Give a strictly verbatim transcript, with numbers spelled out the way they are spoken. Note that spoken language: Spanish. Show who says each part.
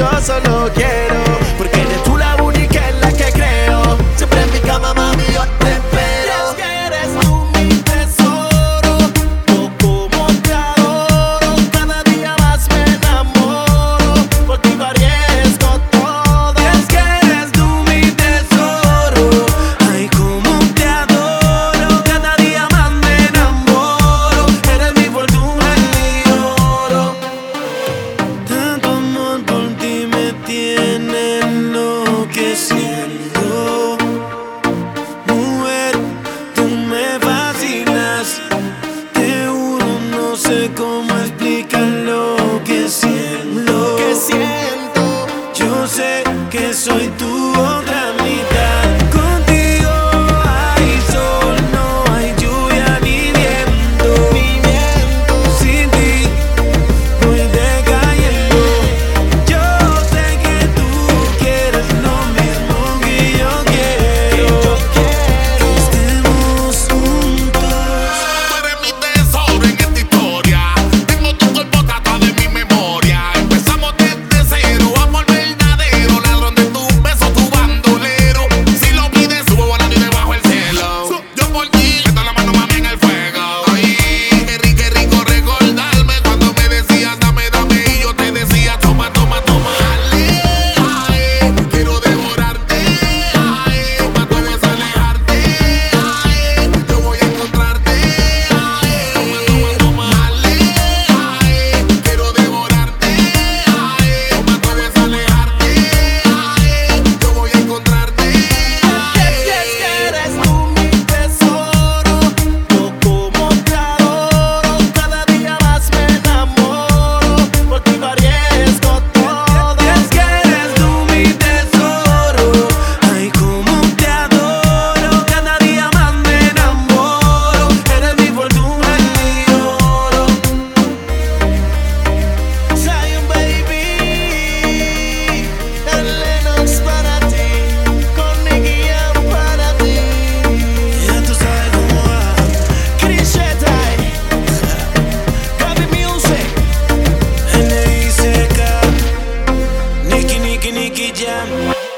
Speaker 1: yo solo quiero, porque eres tú la única en la que creo. Siempre en mi cama, mami, yo te espero. Y es que eres tú mi tesoro, yo como te adoro, cada día más me enamoro, por ti arriesgo todo. Y es que eres tú mi tesoro, ay como te adoro, cada día más me enamoro, eres mi fortuna y mi oro. Tanto amor por ti me tiene enloqueciendo. Mujer, tú me fascinas, te juro no sé cómo explicar lo que siento. Lo que siento. Yo sé que soy tu otra mitad. Contigo hay sol, no hay lluvia ni viento. Ni viento. Sin ti voy decayendo. Yo sé que tú quieres lo mismo que yo quiero. Que estemos juntos.
Speaker 2: Tú eres mi tesoro en esta historia. Tengo tu cuerpo tatuado en mi memoria. Empezamos desde cero, amor verdadero. Ladrón de tus besos, tu bandolero. Si lo pides, subo volando y debajo el cielo. Yo por ti, meto la mano, mami, en el fuego. Ay, qué rico, qué rico recordarme cuando me decías dame, dame y yo te decía toma, toma, toma. Ale, ay, quiero devorarte. Ay, toma, tú debes alejarte. Ay, yo voy a encontrarte. Ay, toma, toma, toma. Ale, ay, quiero devorarte. Ay, toma, tú debes alejarte. Ay, yo voy a encontrarte.
Speaker 1: Y es que eres tú mi tesoro, yo como te adoro, cada día más me enamoro, por ti arriesgo todo. Y es que eres tú mi tesoro, ay como te adoro, cada día más me enamoro, eres mi fortuna y mi oro. Zion baby, el Lennox para ti, con Nicky Jam para ti. Ya tú sabes cómo va. Chris Shetai, Gaby Music, N I C K, Nicky, Nicky, Nicky Jam.